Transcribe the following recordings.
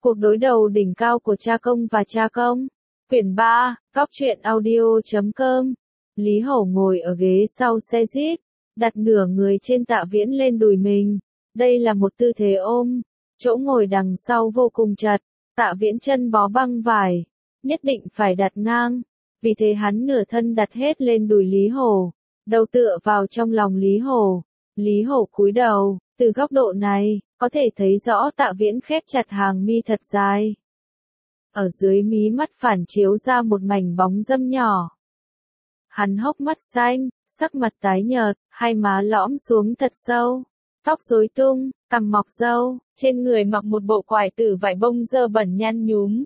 Cuộc đối đầu đỉnh cao của cha công và cha công. Quyển 3, Góc truyện audio.com. Lý Hổ ngồi ở ghế sau xe Jeep, đặt nửa người trên Tạ Viễn lên đùi mình. Đây là một tư thế ôm. Chỗ ngồi đằng sau vô cùng chật. Tạ Viễn chân bó băng vải, nhất định phải đặt ngang. Vì thế hắn nửa thân đặt hết lên đùi Lý Hổ, đầu tựa vào trong lòng Lý Hổ. Lý Hổ cúi đầu, từ góc độ này, có thể thấy rõ Tạ Viễn khép chặt hàng mi thật dài. Ở dưới mí mắt phản chiếu ra một mảnh bóng râm nhỏ. Hắn hốc mắt xanh, sắc mặt tái nhợt, hai má lõm xuống thật sâu, tóc rối tung, cằm mọc râu, trên người mặc một bộ quải tử vải bông dơ bẩn nhăn nhúm.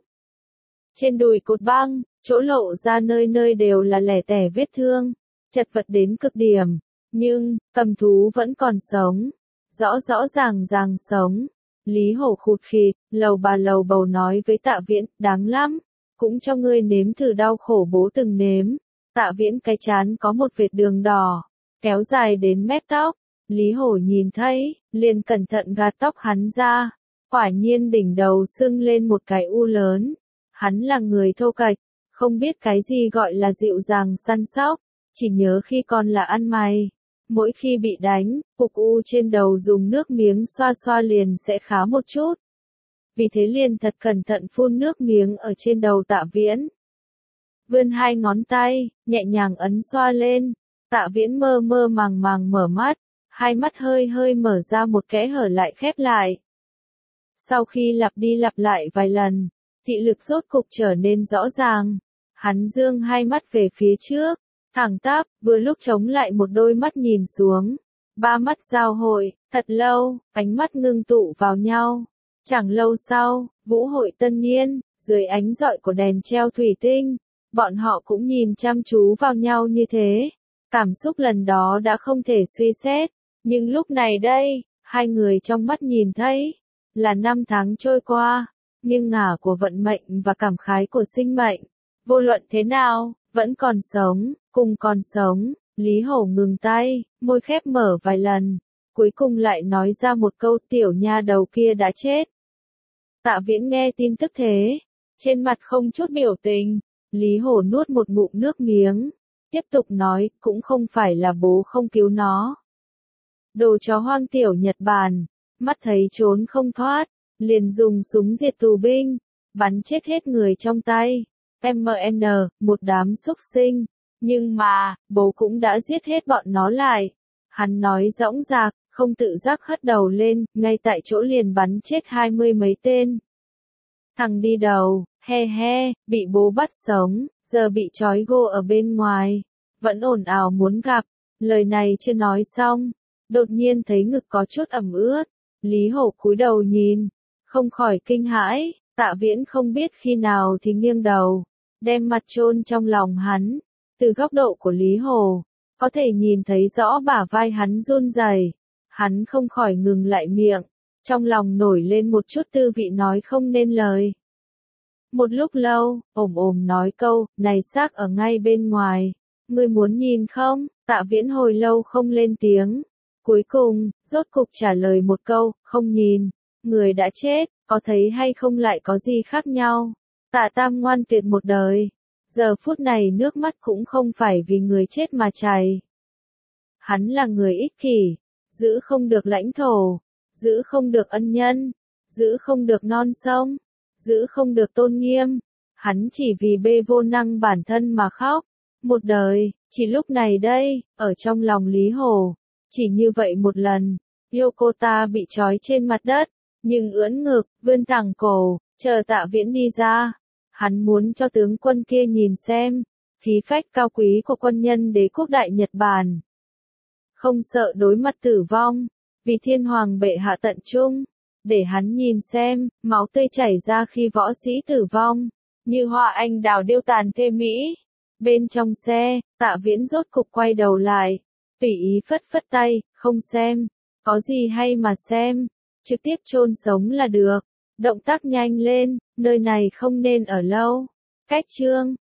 Trên đùi cột băng, chỗ lộ ra nơi nơi đều là lẻ tẻ vết thương, chật vật đến cực điểm, nhưng, cầm thú vẫn còn sống, rõ ràng sống. Lý Hổ khụt khịt, lầu bầu nói với Tạ Viễn, đáng lắm, cũng cho ngươi nếm thử đau khổ bố từng nếm. Tạ Viễn cái trán có một vệt đường đỏ, kéo dài đến mép tóc. Lý Hổ nhìn thấy, liền cẩn thận gạt tóc hắn ra. Quả nhiên đỉnh đầu sưng lên một cái u lớn. Hắn là người thô kệch, không biết cái gì gọi là dịu dàng săn sóc, chỉ nhớ khi còn là ăn mày. Mỗi khi bị đánh, cục u trên đầu dùng nước miếng xoa xoa liền sẽ khá một chút. Vì thế liền thật cẩn thận phun nước miếng ở trên đầu Tạ Viễn. Vươn hai ngón tay, nhẹ nhàng ấn xoa lên. Tạ Viễn mơ màng mở mắt, hai mắt hơi mở ra một kẽ hở lại khép lại. Sau khi lặp đi lặp lại vài lần, thị lực rốt cục trở nên rõ ràng. Hắn dương hai mắt về phía trước, thẳng tắp, vừa lúc chống lại một đôi mắt nhìn xuống. Ba mắt giao hội, thật lâu, ánh mắt ngưng tụ vào nhau. Chẳng lâu sau, vũ hội tân niên, dưới ánh rọi của đèn treo thủy tinh, bọn họ cũng nhìn chăm chú vào nhau như thế. Cảm xúc lần đó đã không thể suy xét, nhưng lúc này đây, hai người trong mắt nhìn thấy, là năm tháng trôi qua, nghiêng ngả của vận mệnh và cảm khái của sinh mệnh. Vô luận thế nào, vẫn còn sống, cùng còn sống. Lý Hổ ngừng tay, môi khép mở vài lần, cuối cùng lại nói ra một câu, tiểu nha đầu kia đã chết. Tạ Viễn nghe tin tức thế, trên mặt không chút biểu tình. Lý Hổ nuốt một ngụm nước miếng, tiếp tục nói, cũng không phải là bố không cứu nó. Đồ chó hoang tiểu Nhật Bản, mắt thấy trốn không thoát, liền dùng súng diệt tù binh, bắn chết hết người trong tay. MN, một đám xúc sinh. Nhưng mà, bố cũng đã giết hết bọn nó lại. Hắn nói dõng dạc, không tự giác hất đầu lên, ngay tại chỗ liền bắn chết 20 mấy tên. Thằng đi đầu, he, bị bố bắt sống, giờ bị trói gô ở bên ngoài. Vẫn ồn ào muốn gặp. Lời này chưa nói xong, đột nhiên thấy ngực có chút ẩm ướt. Lý Hổ cúi đầu nhìn, không khỏi kinh hãi. Tạ Viễn không biết khi nào thì nghiêng đầu, đem mặt chôn trong lòng hắn. Từ góc độ của Lý Hổ, có thể nhìn thấy rõ bả vai hắn run rẩy. Hắn không khỏi ngừng lại miệng, trong lòng nổi lên một chút tư vị nói không nên lời. Một lúc lâu, ồm nói câu, này xác ở ngay bên ngoài, ngươi muốn nhìn không? Tạ Viễn hồi lâu không lên tiếng. Cuối cùng, rốt cục trả lời một câu, không nhìn. Người đã chết, có thấy hay không lại có gì khác nhau. Tạ Tam ngoan tuyệt một đời. Giờ phút này nước mắt cũng không phải vì người chết mà chảy. Hắn là người ích kỷ, giữ không được lãnh thổ, giữ không được ân nhân, giữ không được non sông, giữ không được tôn nghiêm. Hắn chỉ vì bê vô năng bản thân mà khóc. Một đời, chỉ lúc này đây, ở trong lòng Lý Hổ. Chỉ như vậy một lần, Yokota bị trói trên mặt đất, nhưng ưỡn ngực, vươn thẳng cổ, chờ Tạ Viễn đi ra. Hắn muốn cho tướng quân kia nhìn xem, khí phách cao quý của quân nhân đế quốc đại Nhật Bản. Không sợ đối mặt tử vong, vì thiên hoàng bệ hạ tận trung, để hắn nhìn xem, máu tươi chảy ra khi võ sĩ tử vong, như hoa anh đào điêu tàn thê mỹ. Bên trong xe, Tạ Viễn rốt cục quay đầu lại, tùy ý phất tay, không xem, có gì hay mà xem, trực tiếp chôn sống là được. Động tác nhanh lên, nơi này không nên ở lâu. Cách chương